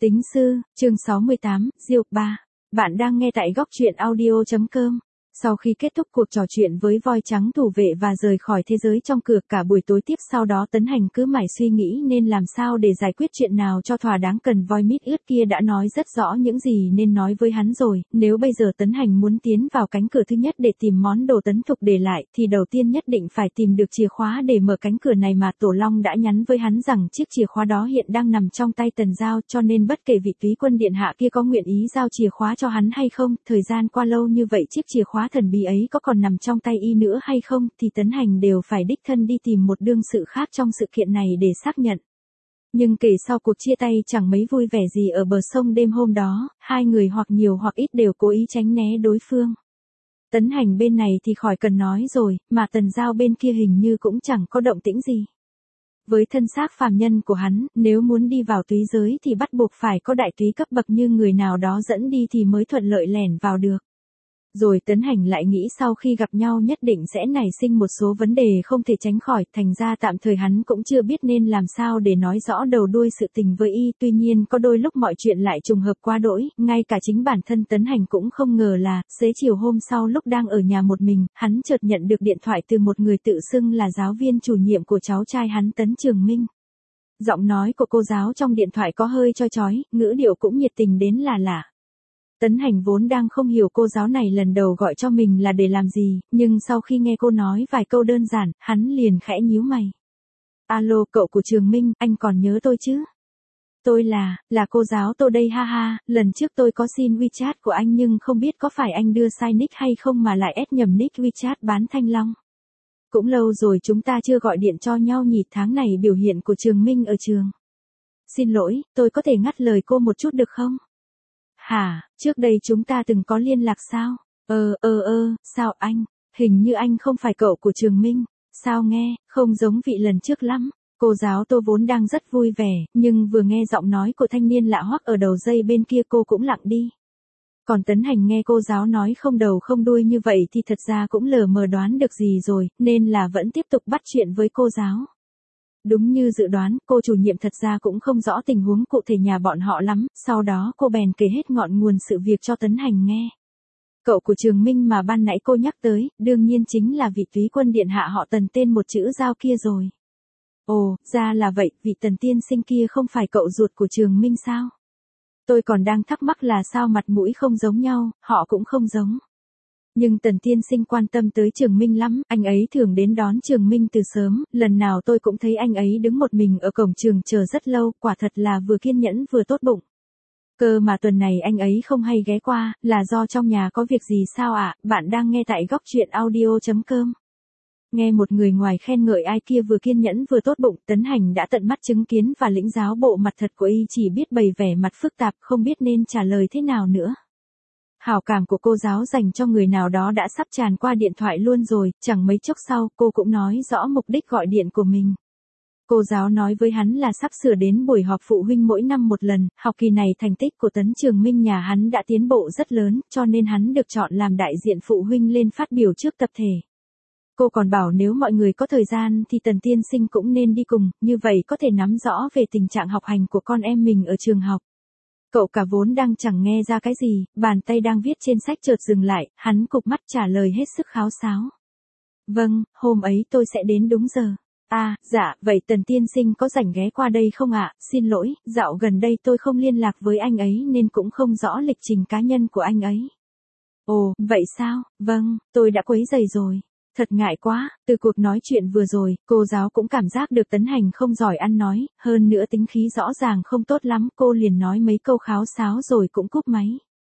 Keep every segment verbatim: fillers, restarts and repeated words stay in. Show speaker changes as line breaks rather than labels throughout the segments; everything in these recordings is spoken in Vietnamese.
Tính sư, chương sáu mươi tám, Diệu ba. Bạn đang nghe tại góc truyện audio chấm com. Sau khi kết thúc cuộc trò chuyện với voi trắng thủ vệ và rời khỏi thế giới trong cửa cả buổi tối tiếp sau đó Tấn Hành cứ mải suy nghĩ nên làm sao để giải quyết chuyện nào cho thỏa đáng. Cần voi mít ướt kia đã nói rất rõ những gì nên nói với hắn rồi, nếu bây giờ Tấn Hành muốn tiến vào cánh cửa thứ nhất để tìm món đồ Tấn Thục để lại thì đầu tiên nhất định phải tìm được chìa khóa để mở cánh cửa này, mà Tổ Long đã nhắn với hắn rằng chiếc chìa khóa đó hiện đang nằm trong tay Tần Giao, cho nên bất kể vị túy quân điện hạ kia có nguyện ý giao chìa khóa cho hắn hay không, thời gian qua lâu như vậy chiếc chìa khóa thần bí ấy có còn nằm trong tay y nữa hay không thì Tấn Hành đều phải đích thân đi tìm một đương sự khác trong sự kiện này để xác nhận. Nhưng kể sau cuộc chia tay chẳng mấy vui vẻ gì ở bờ sông đêm hôm đó, hai người hoặc nhiều hoặc ít đều cố ý tránh né đối phương. Tấn Hành bên này thì khỏi cần nói rồi, mà Tần Giao bên kia hình như cũng chẳng có động tĩnh gì. Với thân xác phàm nhân của hắn, nếu muốn đi vào túy giới thì bắt buộc phải có đại túy cấp bậc như người nào đó dẫn đi thì mới thuận lợi lẻn vào được. Rồi Tấn Hành lại nghĩ sau khi gặp nhau nhất định sẽ nảy sinh một số vấn đề không thể tránh khỏi, thành ra tạm thời hắn cũng chưa biết nên làm sao để nói rõ đầu đuôi sự tình với y. Tuy nhiên có đôi lúc mọi chuyện lại trùng hợp quá đỗi, ngay cả chính bản thân Tấn Hành cũng không ngờ là, xế chiều hôm sau lúc đang ở nhà một mình, hắn chợt nhận được điện thoại từ một người tự xưng là giáo viên chủ nhiệm của cháu trai hắn Tấn Trường Minh. Giọng nói của cô giáo trong điện thoại có hơi choi chói, ngữ điệu cũng nhiệt tình đến là lạ. Tấn Hành vốn đang không hiểu cô giáo này lần đầu gọi cho mình là để làm gì, nhưng sau khi nghe cô nói vài câu đơn giản, hắn liền khẽ nhíu mày. Alo, cậu của Trường Minh, anh còn nhớ tôi chứ? Tôi là, là cô giáo Tô đây ha ha, lần trước tôi có xin WeChat của anh nhưng không biết có phải anh đưa sai nick hay không mà lại ép nhầm nick WeChat bán thanh long. Cũng lâu rồi chúng ta chưa gọi điện cho nhau nhỉ, tháng này biểu hiện của Trường Minh ở trường. Xin lỗi, tôi có thể ngắt lời cô một chút được không? Hả, trước đây chúng ta từng có liên lạc sao? Ờ, ờ, ờ, sao anh? Hình như anh không phải cậu của Trường Minh. Sao nghe, không giống vị lần trước lắm. Cô giáo Tô vốn đang rất vui vẻ, nhưng vừa nghe giọng nói của thanh niên lạ hoắc ở đầu dây bên kia cô cũng lặng đi. Còn Tấn Hành nghe cô giáo nói không đầu không đuôi như vậy thì thật ra cũng lờ mờ đoán được gì rồi, nên là vẫn tiếp tục bắt chuyện với cô giáo. Đúng như dự đoán, cô chủ nhiệm thật ra cũng không rõ tình huống cụ thể nhà bọn họ lắm, sau đó cô bèn kể hết ngọn nguồn sự việc cho Tấn Hành nghe. Cậu của Trường Minh mà ban nãy cô nhắc tới, đương nhiên chính là vị túy quân điện hạ họ Tần tên một chữ Giao kia rồi. Ồ, ra là vậy, vị Tần tiên sinh kia không phải cậu ruột của Trường Minh sao? Tôi còn đang thắc mắc là sao mặt mũi không giống nhau, họ cũng không giống. Nhưng Tần tiên sinh quan tâm tới Trường Minh lắm, anh ấy thường đến đón Trường Minh từ sớm, lần nào tôi cũng thấy anh ấy đứng một mình ở cổng trường chờ rất lâu, quả thật là vừa kiên nhẫn vừa tốt bụng. Cơ mà tuần này anh ấy không hay ghé qua, là do trong nhà có việc gì sao ạ? Bạn đang nghe tại góc truyện audio chấm com. Nghe một người ngoài khen ngợi ai kia vừa kiên nhẫn vừa tốt bụng, Tấn Hành đã tận mắt chứng kiến và lĩnh giáo bộ mặt thật của y, chỉ biết bày vẻ mặt phức tạp không biết nên trả lời thế nào nữa. Hảo cảm của cô giáo dành cho người nào đó đã sắp tràn qua điện thoại luôn rồi, chẳng mấy chốc sau cô cũng nói rõ mục đích gọi điện của mình. Cô giáo nói với hắn là sắp sửa đến buổi họp phụ huynh mỗi năm một lần, học kỳ này thành tích của Tấn Trường Minh nhà hắn đã tiến bộ rất lớn, cho nên hắn được chọn làm đại diện phụ huynh lên phát biểu trước tập thể. Cô còn bảo nếu mọi người có thời gian thì Tần tiên sinh cũng nên đi cùng, như vậy có thể nắm rõ về tình trạng học hành của con em mình ở trường học. Cậu cả vốn đang chẳng nghe ra cái gì, bàn tay đang viết trên sách chợt dừng lại, hắn cụp mắt trả lời hết sức kháo sáo. Vâng, hôm ấy tôi sẽ đến đúng giờ. À, dạ, vậy Tần tiên sinh có rảnh ghé qua đây không ạ? Xin lỗi, dạo gần đây tôi không liên lạc với anh ấy nên cũng không rõ lịch trình cá nhân của anh ấy. Ồ, vậy sao? Vâng, tôi đã quấy rầy rồi. Thật ngại quá, từ cuộc nói chuyện vừa rồi, cô giáo cũng cảm giác được Tấn Hành không giỏi ăn nói, hơn nữa tính khí rõ ràng không tốt lắm, cô liền nói mấy câu kháo sáo rồi cũng cúp máy.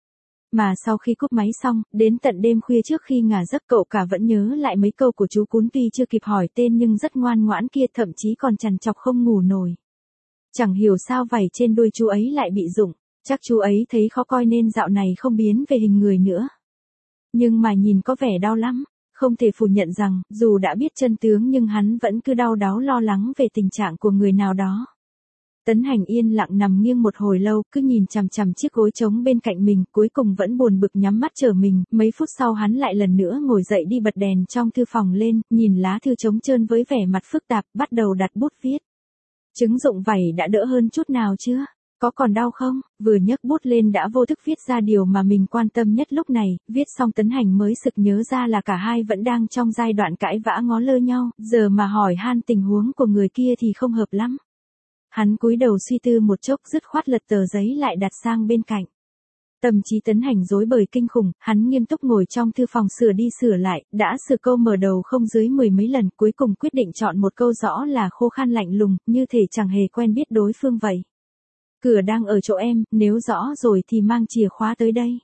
Mà sau khi cúp máy xong, đến tận đêm khuya trước khi ngả giấc cậu cả vẫn nhớ lại mấy câu của chú Cún, tuy chưa kịp hỏi tên nhưng rất ngoan ngoãn kia, thậm chí còn trằn trọc không ngủ nổi. Chẳng hiểu sao vảy trên đuôi chú ấy lại bị rụng, chắc chú ấy thấy khó coi nên dạo này không biến về hình người nữa. Nhưng mà nhìn có vẻ đau lắm. Không thể phủ nhận rằng, dù đã biết chân tướng nhưng hắn vẫn cứ đau đáu lo lắng về tình trạng của người nào đó. Tấn Hành yên lặng nằm nghiêng một hồi lâu, cứ nhìn chằm chằm chiếc gối trống bên cạnh mình, cuối cùng vẫn buồn bực nhắm mắt chờ mình, mấy phút sau hắn lại lần nữa ngồi dậy đi bật đèn trong thư phòng lên, nhìn lá thư trống trơn với vẻ mặt phức tạp, bắt đầu đặt bút viết. Chứng dụng vảy đã đỡ hơn chút nào chưa? Có còn đau không? Vừa nhấc bút lên đã vô thức viết ra điều mà mình quan tâm nhất lúc này, viết xong Tấn Hành mới sực nhớ ra là cả hai vẫn đang trong giai đoạn cãi vã ngó lơ nhau, giờ mà hỏi han tình huống của người kia thì không hợp lắm. Hắn cúi đầu suy tư một chốc dứt khoát lật tờ giấy lại đặt sang bên cạnh. Tâm trí Tấn Hành rối bời kinh khủng, hắn nghiêm túc ngồi trong thư phòng sửa đi sửa lại, đã sửa câu mở đầu không dưới mười mấy lần, cuối cùng quyết định chọn một câu rõ là khô khan lạnh lùng, như thể chẳng hề quen biết đối phương vậy. Cửa đang ở chỗ em, nếu rõ rồi thì mang chìa khóa tới đây.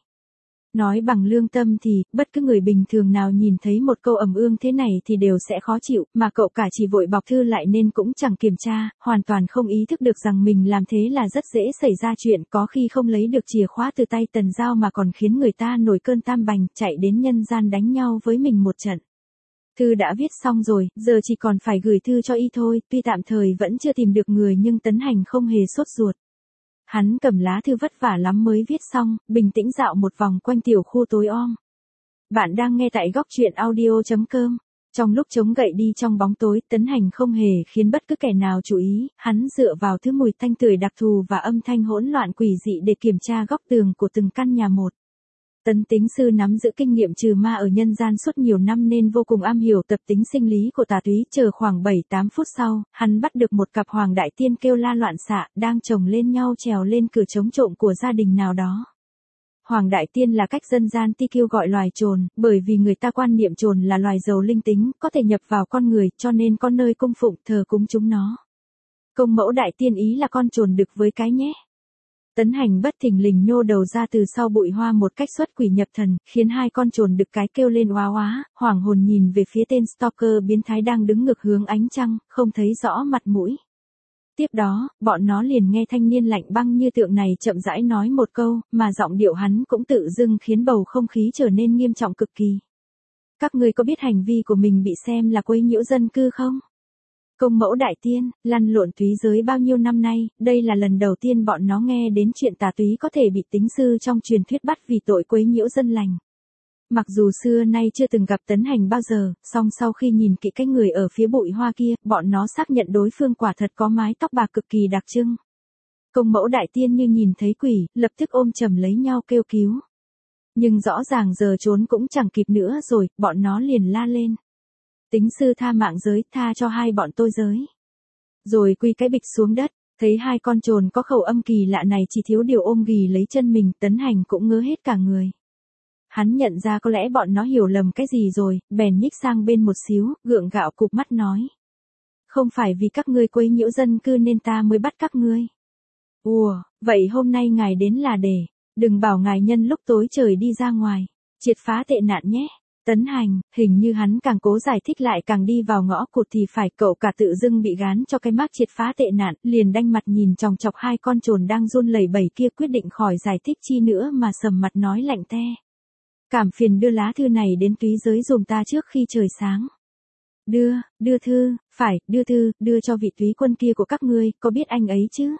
Nói bằng lương tâm thì, bất cứ người bình thường nào nhìn thấy một câu ầm ương thế này thì đều sẽ khó chịu, mà cậu cả chỉ vội bọc thư lại nên cũng chẳng kiểm tra, hoàn toàn không ý thức được rằng mình làm thế là rất dễ xảy ra chuyện, có khi không lấy được chìa khóa từ tay Tần Giao mà còn khiến người ta nổi cơn tam bành, chạy đến nhân gian đánh nhau với mình một trận. Thư đã viết xong rồi, giờ chỉ còn phải gửi thư cho y thôi, tuy tạm thời vẫn chưa tìm được người nhưng Tấn Hành không hề sốt ruột. Hắn cầm lá thư vất vả lắm mới viết xong, bình tĩnh dạo một vòng quanh tiểu khu tối om. Bạn đang nghe tại góc truyện audio chấm com. Trong lúc chống gậy đi trong bóng tối, Tấn Hành không hề khiến bất cứ kẻ nào chú ý, hắn dựa vào thứ mùi thanh tưởi đặc thù và âm thanh hỗn loạn quỷ dị để kiểm tra góc tường của từng căn nhà một. Tấn tính sư nắm giữ kinh nghiệm trừ ma ở nhân gian suốt nhiều năm nên vô cùng am hiểu tập tính sinh lý của tà túy. Chờ khoảng bảy tám phút sau, hắn bắt được một cặp hoàng đại tiên kêu la loạn xạ, đang chồng lên nhau trèo lên cửa chống trộm của gia đình nào đó. Hoàng đại tiên là cách dân gian ti kêu gọi loài trồn, bởi vì người ta quan niệm trồn là loài giàu linh tính, có thể nhập vào con người, cho nên có nơi cung phụng thờ cúng chúng nó. Công mẫu đại tiên ý là con trồn đực với cái nhé. Tấn Hành bất thình lình nhô đầu ra từ sau bụi hoa một cách xuất quỷ nhập thần, khiến hai con trồn đực cái kêu lên oá oá, hoảng hồn nhìn về phía tên stalker biến thái đang đứng ngược hướng ánh trăng, không thấy rõ mặt mũi. Tiếp đó, bọn nó liền nghe thanh niên lạnh băng như tượng này chậm rãi nói một câu, mà giọng điệu hắn cũng tự dưng khiến bầu không khí trở nên nghiêm trọng cực kỳ. Các ngươi có biết hành vi của mình bị xem là quấy nhiễu dân cư không? Công mẫu đại tiên, lăn lộn túy giới bao nhiêu năm nay, đây là lần đầu tiên bọn nó nghe đến chuyện tà túy có thể bị tính sư trong truyền thuyết bắt vì tội quấy nhiễu dân lành. Mặc dù xưa nay chưa từng gặp Tấn Hành bao giờ, song sau khi nhìn kỹ cái người ở phía bụi hoa kia, bọn nó xác nhận đối phương quả thật có mái tóc bạc cực kỳ đặc trưng. Công mẫu đại tiên như nhìn thấy quỷ, lập tức ôm chầm lấy nhau kêu cứu. Nhưng rõ ràng giờ trốn cũng chẳng kịp nữa rồi, bọn nó liền la lên. Tính sư tha mạng giới, tha cho hai bọn tôi giới. Rồi quy cái bịch xuống đất, thấy hai con trồn có khẩu âm kỳ lạ này chỉ thiếu điều ôm ghì lấy chân mình, Tấn Hành cũng ngớ hết cả người. Hắn nhận ra có lẽ bọn nó hiểu lầm cái gì rồi, bèn nhích sang bên một xíu, gượng gạo cụp mắt nói. Không phải vì các ngươi quấy nhiễu dân cư nên ta mới bắt các ngươi. Ủa, vậy hôm nay ngài đến là để, đừng bảo ngài nhân lúc tối trời đi ra ngoài, triệt phá tệ nạn nhé. Tấn Hành, hình như hắn càng cố giải thích lại càng đi vào ngõ cụt thì phải, cậu cả tự dưng bị gán cho cái mác triệt phá tệ nạn, liền đanh mặt nhìn chòng chọc hai con trồn đang run lẩy bẩy kia, quyết định khỏi giải thích chi nữa mà sầm mặt nói lạnh te. Cảm phiền đưa lá thư này đến túy giới dùm ta trước khi trời sáng. Đưa, đưa thư, phải, đưa thư, đưa cho vị túy quân kia của các ngươi, có biết anh ấy chứ?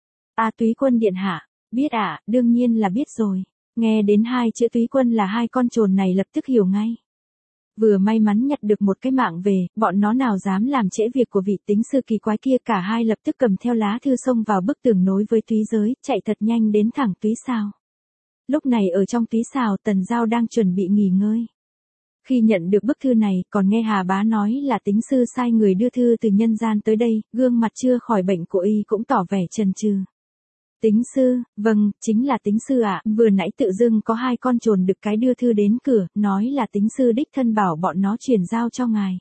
À túy quân điện hạ, biết ạ, à, đương nhiên là biết rồi. Nghe đến hai chữ túy quân là hai con trồn này lập tức hiểu ngay. Vừa may mắn nhặt được một cái mạng về, bọn nó nào dám làm trễ việc của vị tính sư kỳ quái kia, cả hai lập tức cầm theo lá thư xông vào bức tường nối với túy giới, chạy thật nhanh đến thẳng túy xào. Lúc này ở trong túy xào, Tần Giao đang chuẩn bị nghỉ ngơi. Khi nhận được bức thư này, còn nghe Hà Bá nói là tính sư sai người đưa thư từ nhân gian tới đây, gương mặt chưa khỏi bệnh của y cũng tỏ vẻ chần chừ. Tính sư, vâng, chính là tính sư ạ, à. Vừa nãy tự dưng có hai con trồn đực cái đưa thư đến cửa, nói là tính sư đích thân bảo bọn nó chuyển giao cho ngài.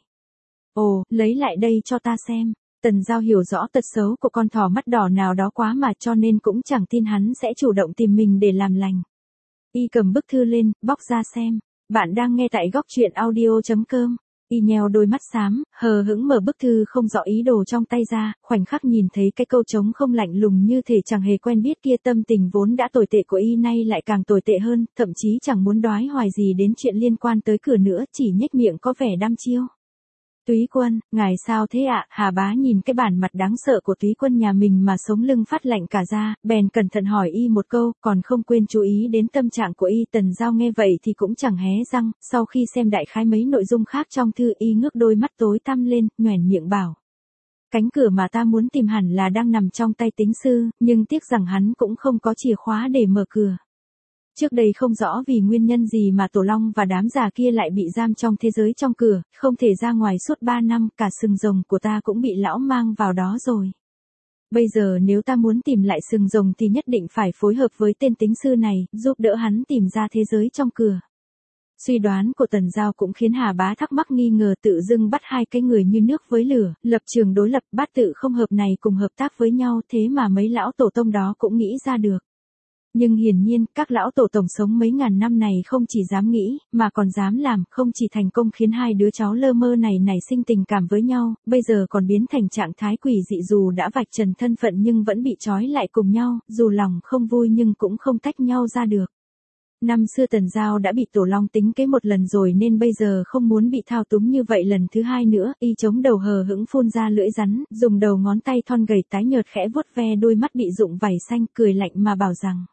Ồ, lấy lại đây cho ta xem. Tần Giao hiểu rõ tật xấu của con thỏ mắt đỏ nào đó quá mà, cho nên cũng chẳng tin hắn sẽ chủ động tìm mình để làm lành. Y cầm bức thư lên, bóc ra xem. Bạn đang nghe tại góc truyện audio chấm com. Y nheo đôi mắt xám, hờ hững mở bức thư không rõ ý đồ trong tay ra, khoảnh khắc nhìn thấy cái câu trống không lạnh lùng như thể chẳng hề quen biết kia, tâm tình vốn đã tồi tệ của Y nay lại càng tồi tệ hơn, thậm chí chẳng muốn đoái hoài gì đến chuyện liên quan tới cửa nữa, chỉ nhếch miệng có vẻ đăm chiêu. Túy quân, ngài sao thế ạ? À? Hà Bá nhìn cái bản mặt đáng sợ của túy quân nhà mình mà sống lưng phát lạnh cả ra, bèn cẩn thận hỏi Y một câu, còn không quên chú ý đến tâm trạng của Y. Tần Giao nghe vậy thì cũng chẳng hé răng, sau khi xem đại khái mấy nội dung khác trong thư, Y ngước đôi mắt tối tăm lên, nhoẻn miệng bảo. Cánh cửa mà ta muốn tìm hẳn là đang nằm trong tay tính sư, nhưng tiếc rằng hắn cũng không có chìa khóa để mở cửa. Trước đây không rõ vì nguyên nhân gì mà Tổ Long và đám già kia lại bị giam trong thế giới trong cửa, không thể ra ngoài suốt ba năm, cả sừng rồng của ta cũng bị lão mang vào đó rồi. Bây giờ nếu ta muốn tìm lại sừng rồng thì nhất định phải phối hợp với tên tính sư này, giúp đỡ hắn tìm ra thế giới trong cửa. Suy đoán của Tần Giao cũng khiến Hà Bá thắc mắc nghi ngờ, tự dưng bắt hai cái người như nước với lửa, lập trường đối lập, bát tự không hợp này cùng hợp tác với nhau, thế mà mấy lão tổ tông đó cũng nghĩ ra được. Nhưng hiển nhiên, các lão tổ tổng sống mấy ngàn năm này không chỉ dám nghĩ, mà còn dám làm, không chỉ thành công khiến hai đứa cháu lơ mơ này nảy sinh tình cảm với nhau, bây giờ còn biến thành trạng thái quỷ dị, dù đã vạch trần thân phận nhưng vẫn bị trói lại cùng nhau, dù lòng không vui nhưng cũng không tách nhau ra được. Năm xưa Tần Giao đã bị Tổ Long tính kế một lần rồi nên bây giờ không muốn bị thao túng như vậy lần thứ hai nữa, y chống đầu hờ hững phun ra lưỡi rắn, dùng đầu ngón tay thon gầy tái nhợt khẽ vuốt ve đôi mắt bị rụng vảy xanh, cười lạnh mà bảo rằng: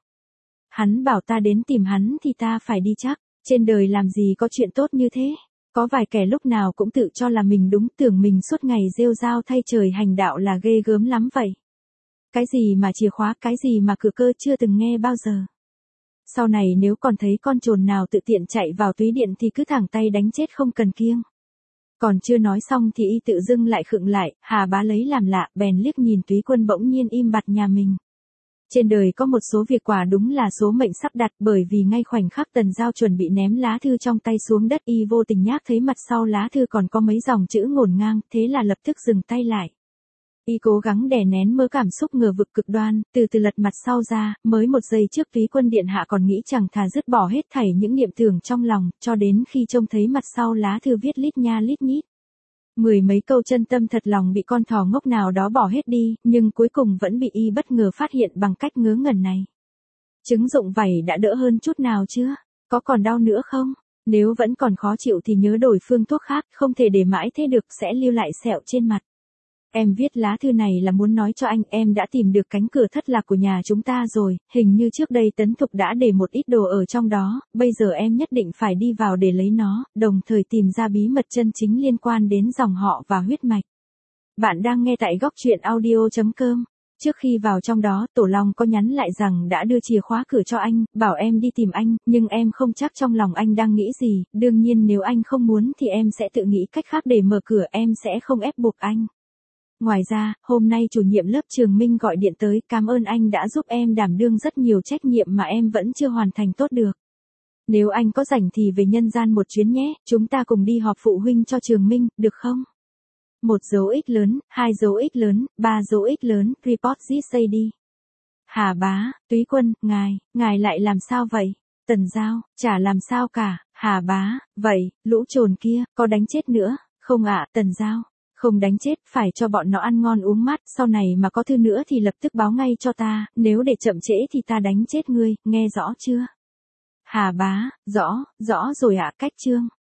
hắn bảo ta đến tìm hắn thì ta phải đi chắc, trên đời làm gì có chuyện tốt như thế. Có vài kẻ lúc nào cũng tự cho là mình đúng, tưởng mình suốt ngày rêu rao thay trời hành đạo là ghê gớm lắm vậy. Cái gì mà chìa khóa, cái gì mà cửa cơ, chưa từng nghe bao giờ. Sau này nếu còn thấy con trồn nào tự tiện chạy vào túy điện thì cứ thẳng tay đánh chết không cần kiêng. Còn chưa nói xong thì y tự dưng lại khựng lại, Hà Bá lấy làm lạ, bèn liếc nhìn Túy Quân bỗng nhiên im bặt nhà mình. Trên đời có một số việc quả đúng là số mệnh sắp đặt, bởi vì ngay khoảnh khắc Tần Giao chuẩn bị ném lá thư trong tay xuống đất, y vô tình nhác thấy mặt sau lá thư còn có mấy dòng chữ ngổn ngang, thế là lập tức dừng tay lại. Y cố gắng đè nén mớ cảm xúc ngờ vực cực đoan, từ từ lật mặt sau ra, mới một giây trước Túy Quân điện hạ còn nghĩ chẳng thà dứt bỏ hết thảy những niệm tưởng trong lòng, cho đến khi trông thấy mặt sau lá thư viết lít nha lít nhít. Mười mấy câu chân tâm thật lòng bị con thỏ ngốc nào đó bỏ hết đi, nhưng cuối cùng vẫn bị y bất ngờ phát hiện bằng cách ngớ ngẩn này. Trứng rụng vảy đã đỡ hơn chút nào chưa? Có còn đau nữa không? Nếu vẫn còn khó chịu thì nhớ đổi phương thuốc khác, không thể để mãi thế được, sẽ lưu lại sẹo trên mặt. Em viết lá thư này là muốn nói cho anh em đã tìm được cánh cửa thất lạc của nhà chúng ta rồi, hình như trước đây Tấn Thục đã để một ít đồ ở trong đó, bây giờ em nhất định phải đi vào để lấy nó, đồng thời tìm ra bí mật chân chính liên quan đến dòng họ và huyết mạch. Bạn đang nghe tại góc truyện audio chấm com. Trước khi vào trong đó, Tổ Long có nhắn lại rằng đã đưa chìa khóa cửa cho anh, bảo em đi tìm anh, nhưng em không chắc trong lòng anh đang nghĩ gì, đương nhiên nếu anh không muốn thì em sẽ tự nghĩ cách khác để mở cửa, em sẽ không ép buộc anh. Ngoài ra, hôm nay chủ nhiệm lớp Trường Minh gọi điện tới, cảm ơn anh đã giúp em đảm đương rất nhiều trách nhiệm mà em vẫn chưa hoàn thành tốt được. Nếu anh có rảnh thì về nhân gian một chuyến nhé, chúng ta cùng đi họp phụ huynh cho Trường Minh, được không? Một dấu X lớn, hai dấu X lớn, ba dấu X lớn, report this say đi. Hà Bá, Túy Quân, ngài, ngài lại làm sao vậy? Tần Giao, chả làm sao cả. Hà Bá, vậy, lũ trồn kia, có đánh chết nữa, không ạ? Tần Giao, không đánh chết, phải cho bọn nó ăn ngon uống mát, sau này mà có thư nữa thì lập tức báo ngay cho ta, nếu để chậm trễ thì ta đánh chết ngươi, nghe rõ chưa? Hà Bá, rõ, rõ rồi ạ, cách chương.